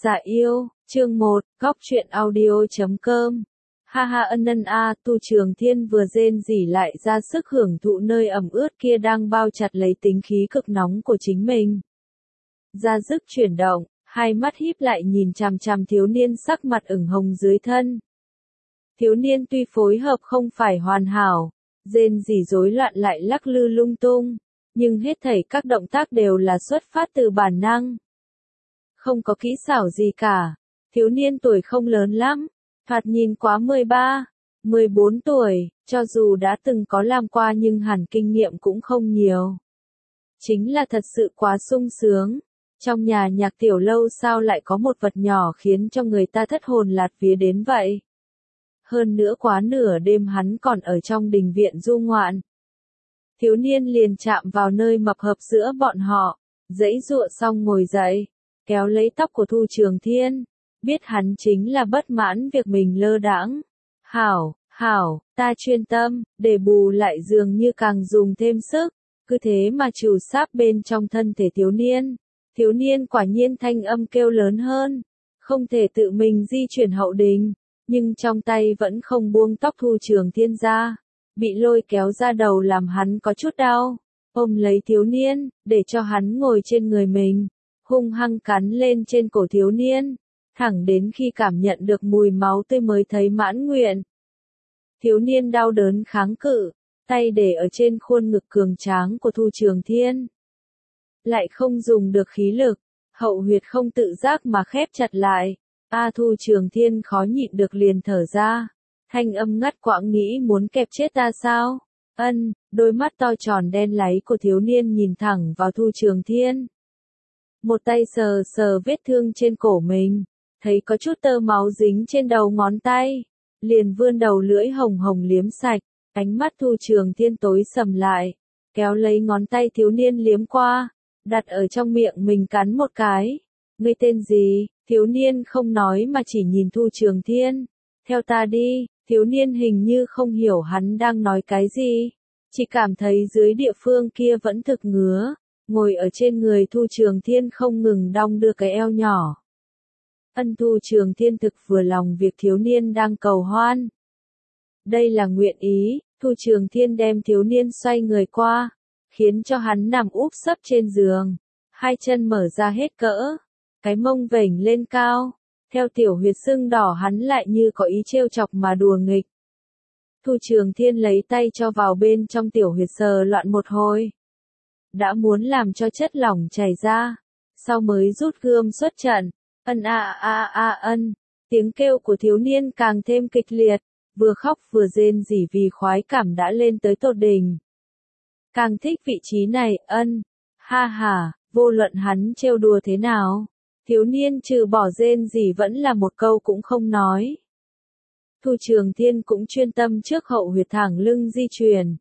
Dạ yêu, chương 1, góc truyện audio.com. Ha ha ân ân a, Tu Trường Thiên vừa rên rỉ lại ra sức hưởng thụ nơi ẩm ướt kia đang bao chặt lấy tính khí cực nóng của chính mình. Ra sức chuyển động, hai mắt híp lại nhìn chằm chằm thiếu niên sắc mặt ửng hồng dưới thân. Thiếu niên tuy phối hợp không phải hoàn hảo, rên rỉ rối loạn lại lắc lư lung tung, nhưng hết thảy các động tác đều là xuất phát từ bản năng. Không có kỹ xảo gì cả. Thiếu niên tuổi không lớn lắm, thoạt nhìn quá 13, 14 tuổi, cho dù đã từng có làm qua nhưng hẳn kinh nghiệm cũng không nhiều. Chính là thật sự quá sung sướng. Trong nhà nhạc tiểu lâu sao lại có một vật nhỏ khiến cho người ta thất hồn lạc vía đến vậy? Hơn nữa quá nửa đêm hắn còn ở trong đình viện du ngoạn. Thiếu niên liền chạm vào nơi mập hợp giữa bọn họ, giãy giụa xong ngồi dậy, kéo lấy tóc của Thu Trường Thiên, biết hắn chính là bất mãn việc mình lơ đãng. Hảo, ta chuyên tâm, để bù lại dường như càng dùng thêm sức, cứ thế mà trù sáp bên trong thân thể thiếu niên. Thiếu niên quả nhiên thanh âm kêu lớn hơn, không thể tự mình di chuyển hậu đình, nhưng trong tay vẫn không buông tóc Thu Trường Thiên ra, bị lôi kéo ra đầu làm hắn có chút đau, ôm lấy thiếu niên, để cho hắn ngồi trên người mình, hung hăng cắn lên trên cổ thiếu niên, thẳng đến khi cảm nhận được mùi máu tươi mới thấy mãn nguyện. Thiếu niên đau đớn kháng cự, tay để ở trên khuôn ngực cường tráng của Thu Trường Thiên. Lại không dùng được khí lực, hậu huyệt không tự giác mà khép chặt lại. Thu Trường Thiên khó nhịn được liền thở ra, thanh âm ngắt quãng nghĩ muốn kẹp chết ta sao? Đôi mắt to tròn đen láy của thiếu niên nhìn thẳng vào Thu Trường Thiên. Một tay sờ sờ vết thương trên cổ mình, thấy có chút tơ máu dính trên đầu ngón tay, liền vươn đầu lưỡi hồng hồng liếm sạch, ánh mắt Thu Trường Thiên tối sầm lại, kéo lấy ngón tay thiếu niên liếm qua, đặt ở trong miệng mình cắn một cái. Ngươi tên gì? Thiếu niên không nói mà chỉ nhìn Thu Trường Thiên. Theo ta đi. Thiếu niên hình như không hiểu hắn đang nói cái gì, chỉ cảm thấy dưới địa phương kia vẫn thực ngứa, ngồi ở trên người Thu Trường Thiên không ngừng đong đưa cái eo nhỏ. Thu Trường Thiên thực vừa lòng việc thiếu niên đang cầu hoan. Đây là nguyện ý. Thu Trường Thiên đem thiếu niên xoay người qua, khiến cho hắn nằm úp sấp trên giường, hai chân mở ra hết cỡ, cái mông vểnh lên cao. Theo tiểu huyệt sưng đỏ hắn lại như có ý trêu chọc mà đùa nghịch. Thu Trường Thiên lấy tay cho vào bên trong tiểu huyệt sờ loạn một hồi. Đã muốn làm cho chất lỏng chảy ra, sau mới rút gươm xuất trận. Tiếng kêu của thiếu niên càng thêm kịch liệt, vừa khóc vừa rên rỉ vì khoái cảm đã lên tới tột đỉnh. Càng thích vị trí này, vô luận hắn trêu đùa thế nào. Thiếu niên trừ bỏ rên gì vẫn là một câu cũng không nói. Thu Trường Thiên cũng chuyên tâm trước hậu huyệt thẳng lưng di chuyển.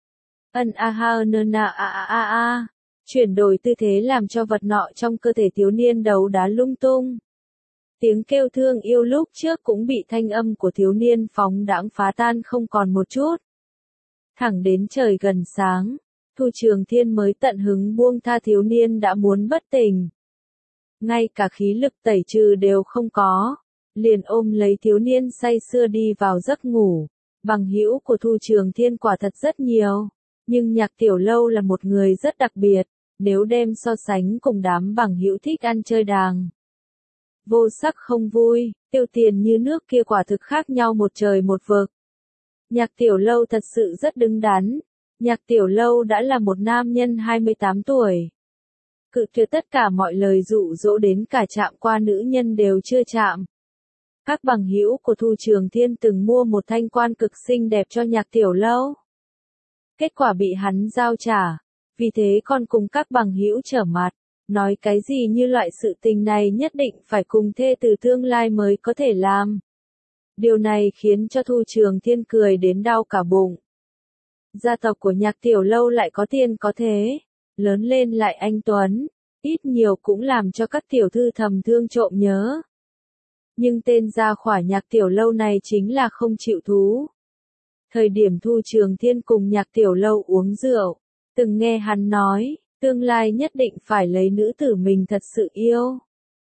Chuyển đổi tư thế làm cho vật nọ trong cơ thể thiếu niên đấu đá lung tung. Tiếng kêu thương yêu lúc trước cũng bị thanh âm của thiếu niên phóng đãng phá tan không còn một chút. Thẳng đến trời gần sáng, Thu Trường Thiên mới tận hứng buông tha thiếu niên đã muốn bất tỉnh. Ngay cả khí lực tẩy trừ đều không có, liền ôm lấy thiếu niên say sưa đi vào giấc ngủ. Bằng hữu của Thu Trường Thiên quả thật rất nhiều, nhưng nhạc tiểu lâu là một người rất đặc biệt, nếu đem so sánh cùng đám bằng hữu thích ăn chơi đàng vô sắc không vui, tiêu tiền như nước kia quả thực khác nhau một trời một vực. Nhạc tiểu lâu thật sự rất đứng đắn, nhạc tiểu lâu đã là một nam nhân 28 tuổi. Cự tuyệt tất cả mọi lời dụ dỗ đến cả chạm qua nữ nhân đều chưa chạm. Các bằng hữu của Thu Trường Thiên từng mua một thanh quan cực xinh đẹp cho nhạc tiểu lâu. Kết quả bị hắn giao trả, vì thế còn cùng các bằng hữu trở mặt, nói cái gì như loại sự tình này nhất định phải cùng thê từ tương lai mới có thể làm. Điều này khiến cho Thu Trường Thiên cười đến đau cả bụng. Gia tộc của nhạc tiểu lâu lại có tiền có thế, lớn lên lại anh tuấn, ít nhiều cũng làm cho các tiểu thư thầm thương trộm nhớ. Nhưng tên gia khỏa nhạc tiểu lâu này chính là không chịu thú. Thời điểm Thu Trường Thiên cùng nhạc tiểu lâu uống rượu, từng nghe hắn nói, tương lai nhất định phải lấy nữ tử mình thật sự yêu.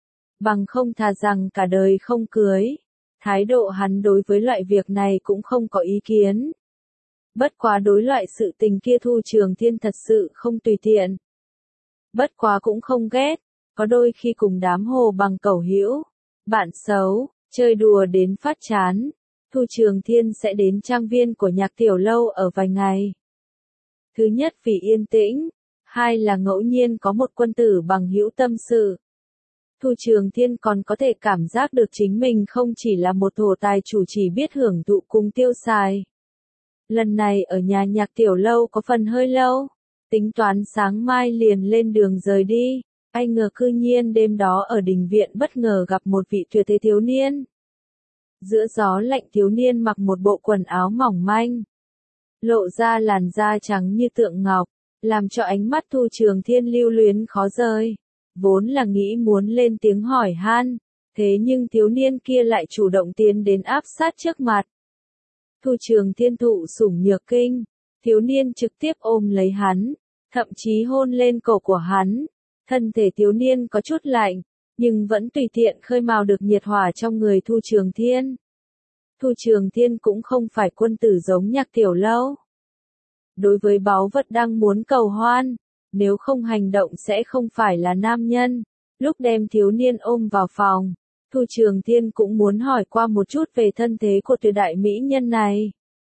bằng không thà rằng cả đời không cưới. Thái độ hắn đối với loại việc này cũng không có ý kiến. Bất quá đối loại sự tình kia Thu Trường Thiên thật sự không tùy tiện. Bất quá cũng không ghét, có đôi khi cùng đám hồ bằng cẩu hữu, bạn xấu, chơi đùa đến phát chán, Thu Trường Thiên sẽ đến trang viên của Nhạc Tiểu Lâu ở vài ngày. Thứ nhất vì yên tĩnh, hai là ngẫu nhiên có một quân tử bằng hữu tâm sự. Thu Trường Thiên còn có thể cảm giác được chính mình không chỉ là một thổ tài chủ chỉ biết hưởng thụ cùng tiêu xài. Lần này ở nhà Nhạc Tiểu Lâu có phần hơi lâu, tính toán sáng mai liền lên đường rời đi, ai ngờ cư nhiên đêm đó ở đình viện bất ngờ gặp một vị tuyệt thế thiếu niên. Giữa gió lạnh thiếu niên mặc một bộ quần áo mỏng manh, lộ ra làn da trắng như tượng ngọc, làm cho ánh mắt Thu Trường Thiên lưu luyến khó rời. Vốn là nghĩ muốn lên tiếng hỏi han, thế nhưng thiếu niên kia lại chủ động tiến đến áp sát trước mặt. Thu Trường Thiên thụ sủng nhược kinh, thiếu niên trực tiếp ôm lấy hắn, thậm chí hôn lên cổ của hắn. Thân thể thiếu niên có chút lạnh, nhưng vẫn tùy tiện khơi mào được nhiệt hỏa trong người Thu Trường Thiên. Thu Trường Thiên cũng không phải quân tử giống Nhạc Tiểu Lâu. Đối với báu vật đang muốn cầu hoan, nếu không hành động sẽ không phải là nam nhân. Lúc đem thiếu niên ôm vào phòng, Thu Trường Thiên cũng muốn hỏi qua một chút về thân thế của tuyệt đại mỹ nhân này.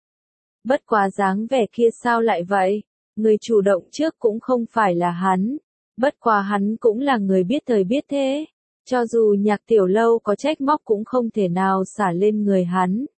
Bất quá dáng vẻ kia sao lại vậy? Người chủ động trước cũng không phải là hắn. Bất quá hắn cũng là người biết thời biết thế. Cho dù Nhạc Tiểu Lâu có trách móc cũng không thể nào xả lên người hắn.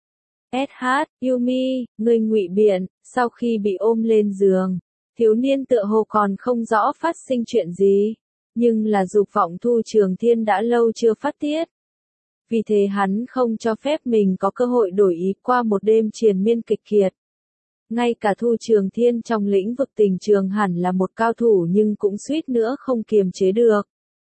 SH, Yumi, người ngụy biện, sau khi bị ôm lên giường, thiếu niên tựa hồ còn không rõ phát sinh chuyện gì, nhưng là dục vọng Thu Trường Thiên đã lâu chưa phát tiết. Vì thế hắn không cho phép mình có cơ hội đổi ý qua một đêm triền miên kịch kiệt. Ngay cả Thu Trường Thiên trong lĩnh vực tình trường hẳn là một cao thủ nhưng cũng suýt nữa không kiềm chế được.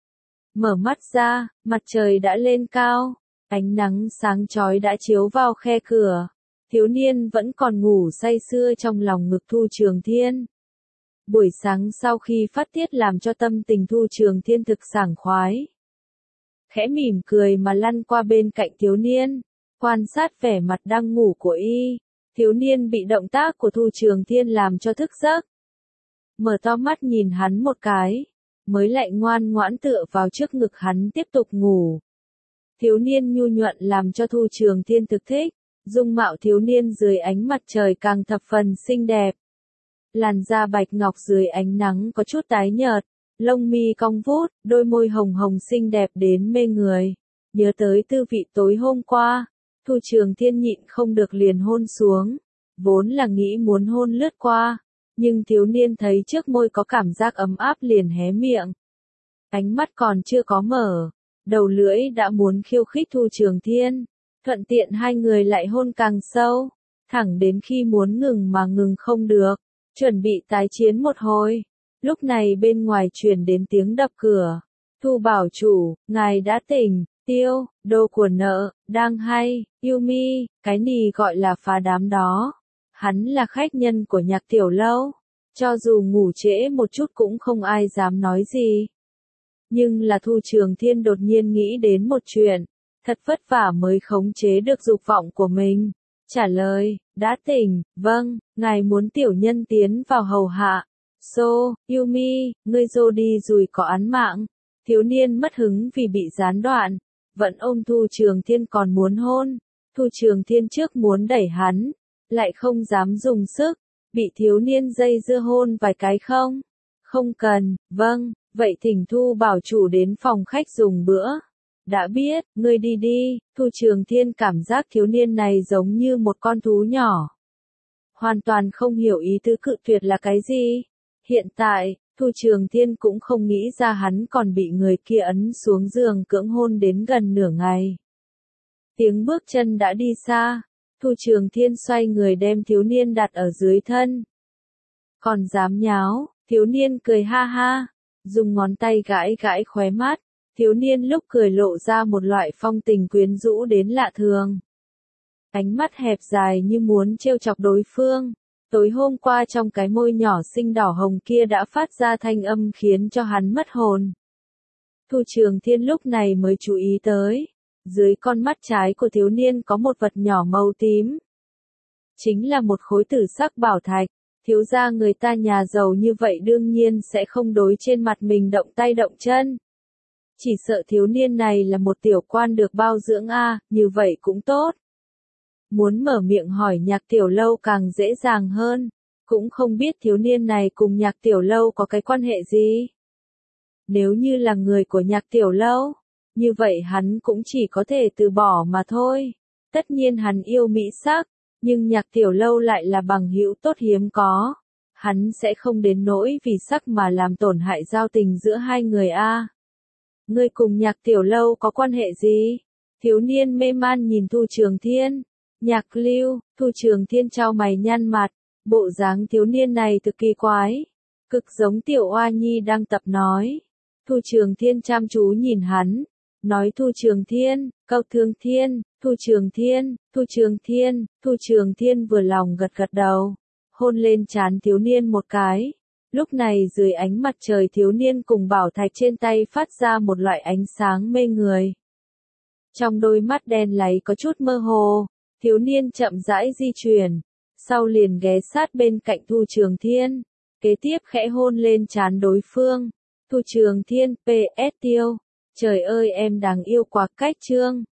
Mở mắt ra, mặt trời đã lên cao, ánh nắng sáng chói đã chiếu vào khe cửa. Thiếu niên vẫn còn ngủ say sưa trong lòng ngực Thu Trường Thiên. Buổi sáng sau khi phát tiết làm cho tâm tình Thu Trường Thiên thực sảng khoái. Khẽ mỉm cười mà lăn qua bên cạnh thiếu niên, quan sát vẻ mặt đang ngủ của y. Thiếu niên bị động tác của Thu Trường Thiên làm cho thức giấc. Mở to mắt nhìn hắn một cái, mới lại ngoan ngoãn tựa vào trước ngực hắn tiếp tục ngủ. Thiếu niên nhu nhuận làm cho Thu Trường Thiên thực thích, dung mạo thiếu niên dưới ánh mặt trời càng thập phần xinh đẹp. Làn da bạch ngọc dưới ánh nắng có chút tái nhợt, lông mi cong vút, đôi môi hồng hồng xinh đẹp đến mê người. Nhớ tới tư vị tối hôm qua, Thu Trường Thiên nhịn không được liền hôn xuống, vốn là nghĩ muốn hôn lướt qua, nhưng thiếu niên thấy trước môi có cảm giác ấm áp liền hé miệng. Ánh mắt còn chưa có mở, đầu lưỡi đã muốn khiêu khích Thu Trường Thiên, thuận tiện hai người lại hôn càng sâu, thẳng đến khi muốn ngừng mà ngừng không được, chuẩn bị tái chiến một hồi. Lúc này bên ngoài truyền đến tiếng đập cửa. Thu bảo chủ, ngài đã tỉnh. Tiêu, đồ của nợ, đang hay. Yumi, cái nì gọi là phá đám đó. Hắn là khách nhân của Nhạc Tiểu Lâu. Cho dù ngủ trễ một chút cũng không ai dám nói gì. Nhưng là Thu Trường Thiên đột nhiên nghĩ đến một chuyện. Thật vất vả mới khống chế được dục vọng của mình. Trả lời, đã tỉnh, vâng, ngài muốn tiểu nhân tiến vào hầu hạ. Yumi, ngươi dô đi rồi có án mạng. Thiếu niên mất hứng vì bị gián đoạn, vẫn ôm Thu Trường Thiên còn muốn hôn. Thu Trường Thiên trước muốn đẩy hắn, lại không dám dùng sức, bị thiếu niên dây dưa hôn vài cái không? Không cần, vâng, vậy thỉnh Thu bảo chủ đến phòng khách dùng bữa. Đã biết, ngươi đi đi. Thu Trường Thiên cảm giác thiếu niên này giống như một con thú nhỏ. Hoàn toàn không hiểu ý tứ cự tuyệt là cái gì. Hiện tại, Thu Trường Thiên cũng không nghĩ ra hắn còn bị người kia ấn xuống giường cưỡng hôn đến gần nửa ngày. Tiếng bước chân đã đi xa, Thu Trường Thiên xoay người đem thiếu niên đặt ở dưới thân. Còn dám nháo, thiếu niên cười ha ha, dùng ngón tay gãi gãi khóe mắt, thiếu niên lúc cười lộ ra một loại phong tình quyến rũ đến lạ thường. Ánh mắt hẹp dài như muốn trêu chọc đối phương. Tối hôm qua trong cái môi nhỏ xinh đỏ hồng kia đã phát ra thanh âm khiến cho hắn mất hồn. Thu Trường Thiên lúc này mới chú ý tới. Dưới con mắt trái của thiếu niên có một vật nhỏ màu tím. Chính là một khối tử sắc bảo thạch. Thiếu gia người ta nhà giàu như vậy đương nhiên sẽ không đối trên mặt mình động tay động chân. Chỉ sợ thiếu niên này là một tiểu quan được bao dưỡng như vậy cũng tốt. Muốn mở miệng hỏi Nhạc Tiểu Lâu càng dễ dàng hơn. Cũng không biết thiếu niên này cùng Nhạc Tiểu Lâu có cái quan hệ gì. Nếu như là người của Nhạc Tiểu Lâu, như vậy hắn cũng chỉ có thể từ bỏ mà thôi. Tất nhiên hắn yêu mỹ sắc, nhưng Nhạc Tiểu Lâu lại là bằng hữu tốt hiếm có. Hắn sẽ không đến nỗi vì sắc mà làm tổn hại giao tình giữa hai người Ngươi cùng Nhạc Tiểu Lâu có quan hệ gì? Thiếu niên mê man nhìn Thu Trường Thiên. Nhạc Lưu, Thu Trường Thiên chau mày nhăn mặt. Bộ dáng thiếu niên này thực kỳ quái. Cực giống tiểu oa nhi đang tập nói. Thu Trường Thiên chăm chú nhìn hắn. Nói Thu Trường Thiên, Cao Thương Thiên, Thu Trường Thiên, Thu Trường Thiên. Thu Trường Thiên vừa lòng gật gật đầu. Hôn lên trán thiếu niên một cái. Lúc này dưới ánh mặt trời thiếu niên cùng bảo thạch trên tay phát ra một loại ánh sáng mê người. Trong đôi mắt đen láy có chút mơ hồ, thiếu niên chậm rãi di chuyển, sau liền ghé sát bên cạnh Thu Trường Thiên, kế tiếp khẽ hôn lên trán đối phương. Thu Trường Thiên PS tiêu, trời ơi em đáng yêu quá cách chương.